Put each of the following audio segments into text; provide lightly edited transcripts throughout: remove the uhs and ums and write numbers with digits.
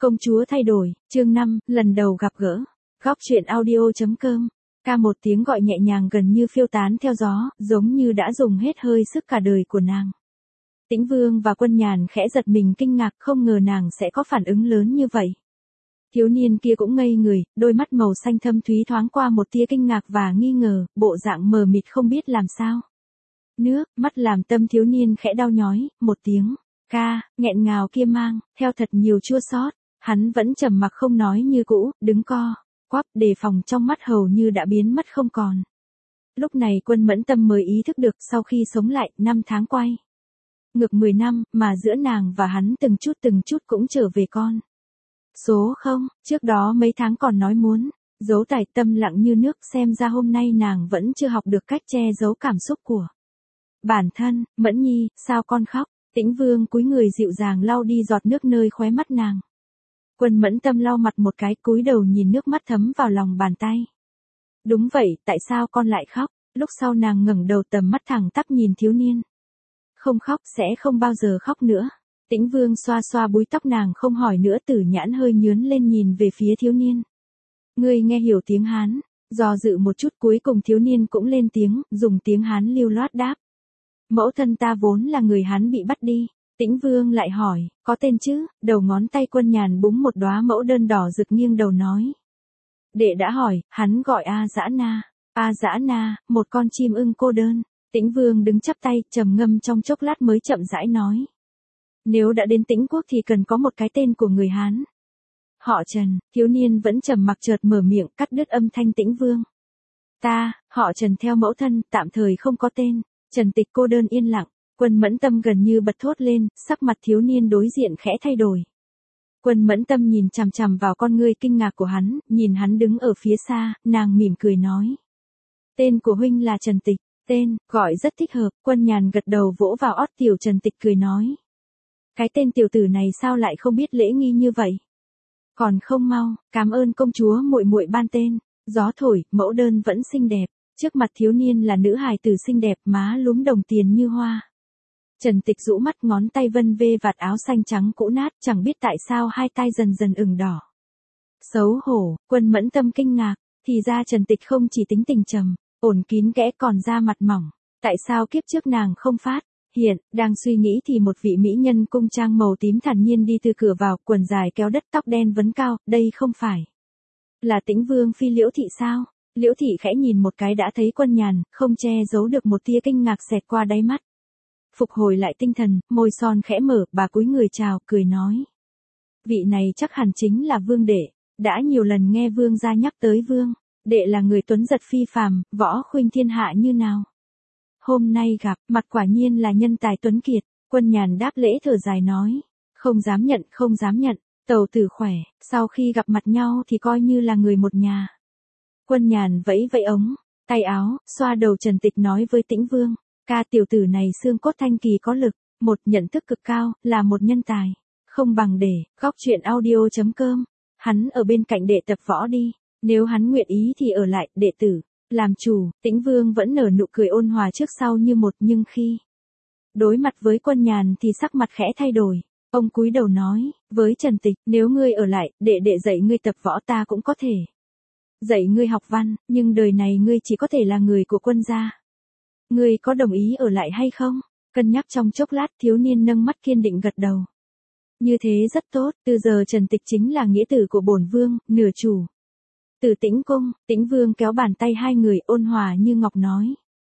Công chúa thay đổi, chương 5, lần đầu gặp gỡ. Góc truyện audio.com. Ca một tiếng gọi nhẹ nhàng gần như phiêu tán theo gió, giống như đã dùng hết hơi sức cả đời của nàng. Tĩnh Vương và Quân Nhàn khẽ giật mình kinh ngạc, không ngờ nàng sẽ có phản ứng lớn như vậy. Thiếu niên kia cũng ngây người, đôi mắt màu xanh thâm thúy thoáng qua một tia kinh ngạc và nghi ngờ, bộ dạng mờ mịt không biết làm sao. Nước, mắt làm tâm thiếu niên khẽ đau nhói, một tiếng ca, nghẹn ngào kia mang theo thật nhiều chua xót. Hắn vẫn trầm mặc không nói như cũ, đứng co quắp, đề phòng trong mắt hầu như đã biến mất không còn. Lúc này Quân Mẫn Tâm mới ý thức được, sau khi sống lại, 5 tháng quay ngược 10 năm, mà giữa nàng và hắn từng chút cũng trở về con số không. Trước đó mấy tháng còn nói muốn giấu tài, tâm lặng như nước, xem ra hôm nay nàng vẫn chưa học được cách che giấu cảm xúc của bản thân. Mẫn Nhi, sao con khóc? Tĩnh Vương cúi người dịu dàng lau đi giọt nước nơi khóe mắt nàng. Quân Mẫn Tâm lau mặt một cái, cúi đầu nhìn nước mắt thấm vào lòng bàn tay. Đúng vậy, tại sao con lại khóc? Lúc sau nàng ngẩng đầu, tầm mắt thẳng tắp nhìn thiếu niên. Không khóc, sẽ không bao giờ khóc nữa. Tĩnh Vương xoa xoa búi tóc nàng, không hỏi nữa, Tử nhãn hơi nhướn lên nhìn về phía thiếu niên. Ngươi nghe hiểu tiếng Hán? Do dự một chút, cuối cùng thiếu niên cũng lên tiếng, dùng tiếng Hán lưu loát đáp. Mẫu thân ta vốn là người Hán bị bắt đi. Tĩnh Vương lại hỏi, có tên chứ? Đầu ngón tay Quân Nhàn búng một đóa mẫu đơn đỏ rực, nghiêng đầu nói. Đệ đã hỏi, hắn gọi A Dã Na. A Dã Na, một con chim ưng cô đơn. Tĩnh Vương đứng chắp tay, trầm ngâm trong chốc lát mới chậm rãi nói. Nếu đã đến Tĩnh Quốc thì cần có một cái tên của người Hán. Họ Trần. Thiếu niên vẫn trầm mặc, chợt mở miệng, cắt đứt âm thanh Tĩnh Vương. Ta, họ Trần theo mẫu thân, tạm thời không có tên. Trần Tịch cô đơn yên lặng. Quân Mẫn Tâm gần như bật thốt lên, sắc mặt thiếu niên đối diện khẽ thay đổi. Quân Mẫn Tâm nhìn chằm chằm vào con ngươi kinh ngạc của hắn, nhìn hắn đứng ở phía xa, nàng mỉm cười nói. Tên của huynh là Trần Tịch, tên, gọi rất thích hợp. Quân Nhàn gật đầu vỗ vào ót tiểu Trần Tịch, cười nói. Cái tên tiểu tử này sao lại không biết lễ nghi như vậy? Còn không mau, cảm ơn công chúa muội muội ban tên. Gió thổi, mẫu đơn vẫn xinh đẹp. Trước mặt thiếu niên là nữ hài tử xinh đẹp, má lúm đồng tiền như hoa. Trần Tịch rũ mắt, ngón tay vân vê vạt áo xanh trắng cũ nát, chẳng biết tại sao hai tay dần dần ửng đỏ. Xấu hổ. Quân Mẫn Tâm kinh ngạc, thì ra Trần Tịch không chỉ tính tình trầm, ổn kín kẽ, còn da mặt mỏng. Tại sao kiếp trước nàng không phát hiện? Đang suy nghĩ thì một vị mỹ nhân cung trang màu tím thản nhiên đi từ cửa vào, quần dài kéo đất, tóc đen vấn cao, đây không phải là Tĩnh Vương phi Liễu Thị sao? Liễu Thị khẽ nhìn một cái đã thấy Quân Nhàn, không che giấu được một tia kinh ngạc xẹt qua đáy mắt. Phục hồi lại tinh thần, môi son khẽ mở, bà cúi người chào, cười nói. Vị này chắc hẳn chính là Vương đệ, đã nhiều lần nghe Vương gia nhắc tới Vương đệ là người tuấn giật phi phàm, võ khuynh thiên hạ như nào. Hôm nay gặp mặt quả nhiên là nhân tài tuấn kiệt. Quân Nhàn đáp lễ thở dài nói. Không dám nhận, tàu tử khỏe, sau khi gặp mặt nhau thì coi như là người một nhà. Quân Nhàn vẫy vẫy ống tay áo, xoa đầu Trần Tịch, nói với Tĩnh Vương. Ca tiểu tử này xương cốt thanh kỳ có lực, một nhận thức cực cao, là một nhân tài. Không bằng để, góc truyện audio.com. Hắn ở bên cạnh đệ tập võ đi. Nếu hắn nguyện ý thì ở lại, đệ tử làm chủ. Tĩnh Vương vẫn nở nụ cười ôn hòa trước sau như một, nhưng khi đối mặt với Quân Nhàn thì sắc mặt khẽ thay đổi. Ông cúi đầu nói, với Trần Tịch, nếu ngươi ở lại, đệ dạy ngươi tập võ, ta cũng có thể dạy ngươi học văn, nhưng đời này ngươi chỉ có thể là người của Quân gia. Ngươi có đồng ý ở lại hay không? Cân nhắc trong chốc lát, thiếu niên nâng mắt kiên định gật đầu. Như thế rất tốt, từ giờ Trần Tịch chính là nghĩa tử của bổn vương, nửa chủ từ Tĩnh cung. Tĩnh Vương kéo bàn tay hai người, ôn hòa như ngọc nói.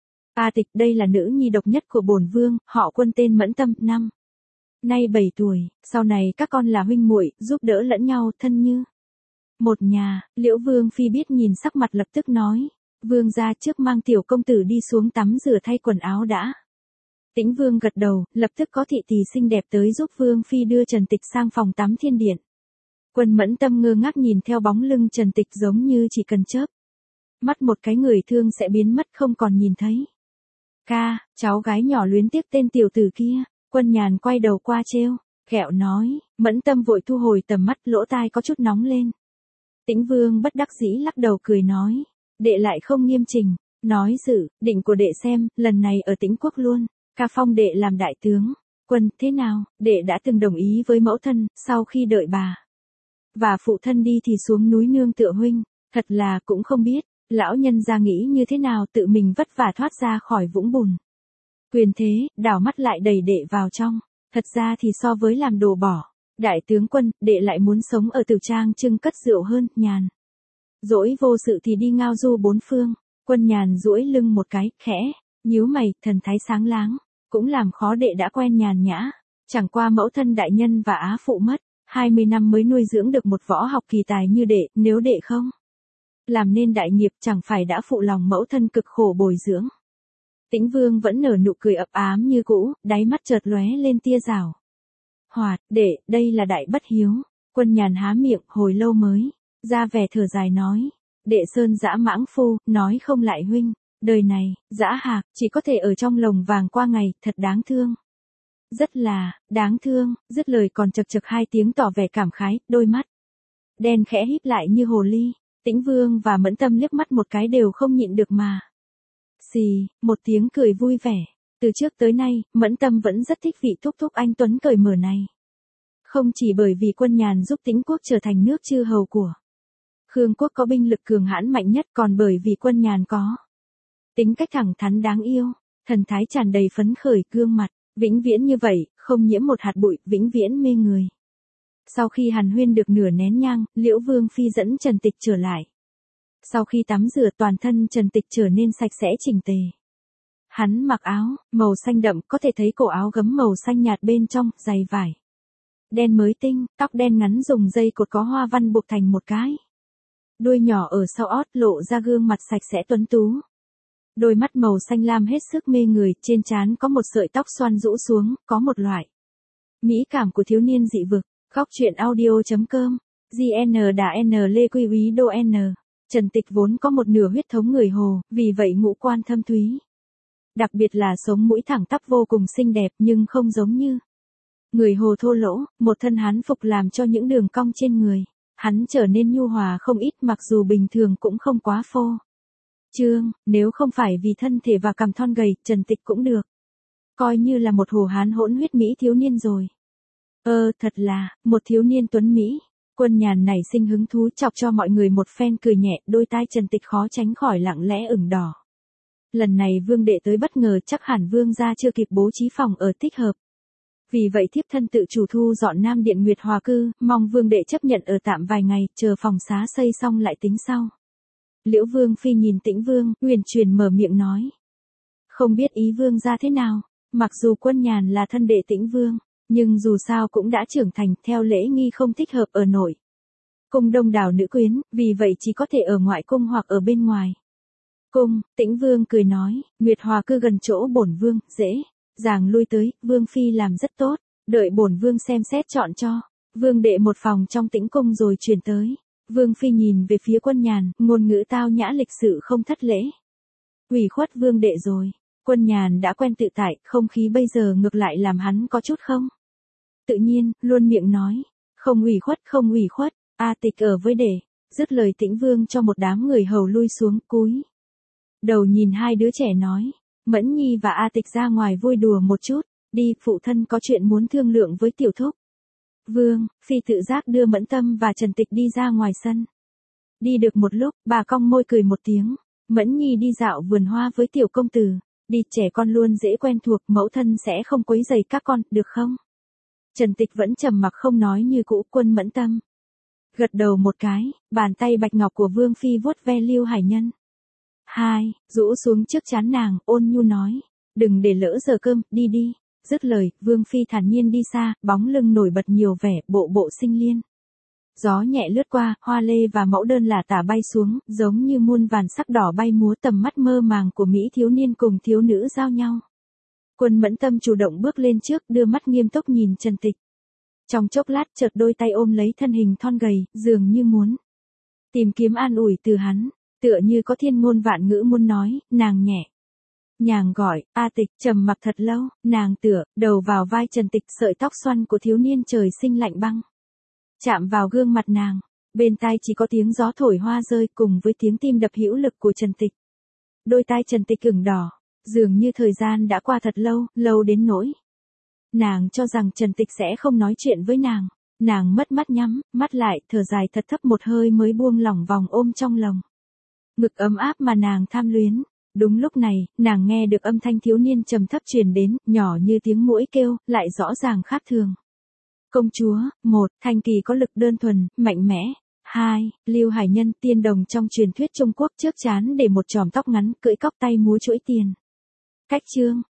A Tịch, đây là nữ nhi độc nhất của bổn vương, họ Quân, tên Mẫn Tâm, năm nay 7 tuổi, sau này các con là huynh muội, giúp đỡ lẫn nhau, thân như một nhà. Liễu Vương phi biết nhìn sắc mặt, lập tức nói. Vương gia, trước mang tiểu công tử đi xuống tắm rửa thay quần áo đã. Tĩnh Vương gật đầu, lập tức có thị tỳ xinh đẹp tới giúp Vương phi đưa Trần Tịch sang phòng tắm thiên điện. Quân Mẫn Tâm ngơ ngác nhìn theo bóng lưng Trần Tịch, giống như chỉ cần chớp mắt một cái người thương sẽ biến mất không còn nhìn thấy. Ca, cháu gái nhỏ luyến tiếc tên tiểu tử kia. Quân Nhàn quay đầu qua trêu ghẹo nói. Mẫn Tâm vội thu hồi tầm mắt, lỗ tai có chút nóng lên. Tĩnh Vương bất đắc dĩ lắc đầu cười nói. Đệ lại không nghiêm chỉnh, nói dự định của đệ xem, lần này ở Tĩnh Quốc luôn, ca phong đệ làm đại tướng. Quân, thế nào? Đệ đã từng đồng ý với mẫu thân, sau khi đợi bà Và phụ thân đi thì xuống núi nương tựa huynh, thật là cũng không biết, lão nhân ra nghĩ như thế nào tự mình vất vả thoát ra khỏi vũng bùn. Quyền thế, đảo mắt lại đầy đệ vào trong, thật ra thì so với làm đồ bỏ, đại tướng quân, đệ lại muốn sống ở Tử Trang trưng cất rượu hơn, nhàn. Dỗi vô sự thì đi ngao du bốn phương, Quân Nhàn duỗi lưng một cái, khẽ, nhíu mày, thần thái sáng láng, cũng làm khó đệ đã quen nhàn nhã. Chẳng qua mẫu thân đại nhân và á phụ mất, 20 năm mới nuôi dưỡng được một võ học kỳ tài như đệ, nếu đệ không làm nên đại nghiệp chẳng phải đã phụ lòng mẫu thân cực khổ bồi dưỡng. Tĩnh Vương vẫn nở nụ cười ập ám như cũ, đáy mắt chợt lóe lên tia rảo hoạt, đệ, đây là đại bất hiếu. Quân Nhàn há miệng, hồi lâu mới ra vẻ thở dài nói, đệ sơn dã mãng phu, nói không lại huynh, đời này, dã hạc, chỉ có thể ở trong lồng vàng qua ngày, thật đáng thương. Rất là, đáng thương, dứt lời còn chật chật hai tiếng tỏ vẻ cảm khái, đôi mắt đen khẽ híp lại như hồ ly. Tĩnh Vương và Mẫn Tâm liếc mắt một cái đều không nhịn được mà xì, một tiếng cười vui vẻ. Từ trước tới nay, Mẫn Tâm vẫn rất thích vị thúc thúc anh tuấn cởi mở này. Không chỉ bởi vì Quân Nhàn giúp Tĩnh quốc trở thành nước chư hầu của Khương quốc có binh lực cường hãn mạnh nhất, còn bởi vì Quân Nhàn có tính cách thẳng thắn đáng yêu, thần thái tràn đầy phấn khởi, gương mặt vĩnh viễn như vậy, không nhiễm một hạt bụi, vĩnh viễn mê người. Sau khi hàn huyên được nửa nén nhang, Liễu Vương phi dẫn Trần Tịch trở lại. Sau khi tắm rửa, toàn thân Trần Tịch trở nên sạch sẽ chỉnh tề. Hắn mặc áo màu xanh đậm, có thể thấy cổ áo gấm màu xanh nhạt bên trong, giày vải đen mới tinh, tóc đen ngắn dùng dây cột có hoa văn buộc thành một cái đuôi nhỏ ở sau ót, lộ ra gương mặt sạch sẽ tuấn tú. Đôi mắt màu xanh lam hết sức mê người, trên trán có một sợi tóc xoăn rũ xuống, có một loại mỹ cảm của thiếu niên dị vực. Góc truyện audio.com, GN đà N Lê Quy Úy Đô N. Trần Tịch vốn có một nửa huyết thống người Hồ, vì vậy ngũ quan thâm thúy. Đặc biệt là sống mũi thẳng tắp vô cùng xinh đẹp, nhưng không giống như người Hồ thô lỗ, một thân hán phục làm cho những đường cong trên người hắn trở nên nhu hòa không ít, mặc dù bình thường cũng không quá phô trương, nếu không phải vì thân thể và cằm thon gầy, Trần Tịch cũng được coi như là một Hồ Hán hỗn huyết mỹ thiếu niên rồi. Thật là, một thiếu niên tuấn Mỹ. Quân Nhàn nảy sinh hứng thú chọc cho mọi người một phen cười nhẹ, đôi tai Trần Tịch khó tránh khỏi lặng lẽ ửng đỏ. Lần này Vương đệ tới bất ngờ, chắc hẳn Vương gia chưa kịp bố trí phòng ở thích hợp. Vì vậy thiếp thân tự chủ thu dọn Nam Điện Nguyệt Hòa cư, mong Vương đệ chấp nhận ở tạm vài ngày, chờ phòng xá xây xong lại tính sau. Liễu Vương phi nhìn Tĩnh Vương, huyền truyền mở miệng nói. Không biết ý Vương gia thế nào, mặc dù Quân Nhàn là thân đệ Tĩnh Vương, nhưng dù sao cũng đã trưởng thành, theo lễ nghi không thích hợp ở nội cung đông đảo nữ quyến, vì vậy chỉ có thể ở ngoại cung hoặc ở bên ngoài cung. Tĩnh Vương cười nói, Nguyệt Hòa cư gần chỗ bổn vương, dễ dàng lui tới, Vương phi làm rất tốt, đợi bổn vương xem xét chọn cho Vương đệ một phòng trong Tĩnh cung rồi chuyển tới. Vương phi nhìn về phía Quân Nhàn, ngôn ngữ tao nhã lịch sự không thất lễ. Ủy khuất Vương đệ rồi. Quân Nhàn đã quen tự tại, không khí bây giờ ngược lại làm hắn có chút không tự nhiên, luôn miệng nói, không ủy khuất, không ủy khuất, Tịch ở với đệ. Dứt lời Tĩnh Vương cho một đám người hầu lui xuống, cúi đầu nhìn hai đứa trẻ nói, Mẫn Nhi và Tịch ra ngoài vui đùa một chút, đi, phụ thân có chuyện muốn thương lượng với tiểu thúc. Vương phi tự giác đưa Mẫn Tâm và Trần Tịch đi ra ngoài sân. Đi được một lúc, bà cong môi cười một tiếng, Mẫn Nhi đi dạo vườn hoa với tiểu công tử. Đi, trẻ con luôn dễ quen thuộc, mẫu thân sẽ không quấy rầy các con, được không? Trần Tịch vẫn trầm mặc không nói như cũ. Quân Mẫn Tâm gật đầu một cái, bàn tay bạch ngọc của Vương phi vuốt ve Lưu Hải Nhân. Rũ xuống trước trán nàng, ôn nhu nói, đừng để lỡ giờ cơm, đi đi. Dứt lời, Vương phi thản nhiên đi xa, bóng lưng nổi bật nhiều vẻ, bộ bộ sinh liên. Gió nhẹ lướt qua, hoa lê và mẫu đơn lả tả bay xuống, giống như muôn vàn sắc đỏ bay múa, tầm mắt mơ màng của mỹ thiếu niên cùng thiếu nữ giao nhau. Quân Mẫn Tâm chủ động bước lên trước, đưa mắt nghiêm túc nhìn Trần Tịch. Trong chốc lát chợt đôi tay ôm lấy thân hình thon gầy, dường như muốn tìm kiếm an ủi từ hắn, tựa như có thiên ngôn vạn ngữ muốn nói, nàng nhẹ nhàng gọi, Tịch. Trầm mặc thật lâu, nàng tựa đầu vào vai Trần Tịch, sợi tóc xoăn của thiếu niên trời sinh lạnh băng chạm vào gương mặt nàng, bên tai chỉ có tiếng gió thổi hoa rơi cùng với tiếng tim đập hữu lực của Trần Tịch. Đôi tai Trần Tịch ửng đỏ, dường như thời gian đã qua thật lâu, lâu đến nỗi nàng cho rằng Trần Tịch sẽ không nói chuyện với nàng. Nàng mất mắt nhắm, mắt lại, thở dài thật thấp một hơi mới buông lỏng vòng ôm trong lòng. Ngực ấm áp mà nàng tham luyến. Đúng lúc này, nàng nghe được âm thanh thiếu niên trầm thấp truyền đến, nhỏ như tiếng muỗi kêu, lại rõ ràng khác thường. Công chúa, 1. Thanh Kỳ có lực đơn thuần, mạnh mẽ. 2. Lưu Hải Nhân, tiên đồng trong truyền thuyết Trung Quốc, trước trán để một chòm tóc ngắn, cưỡi cóc tay múa chuỗi tiền. Cách chương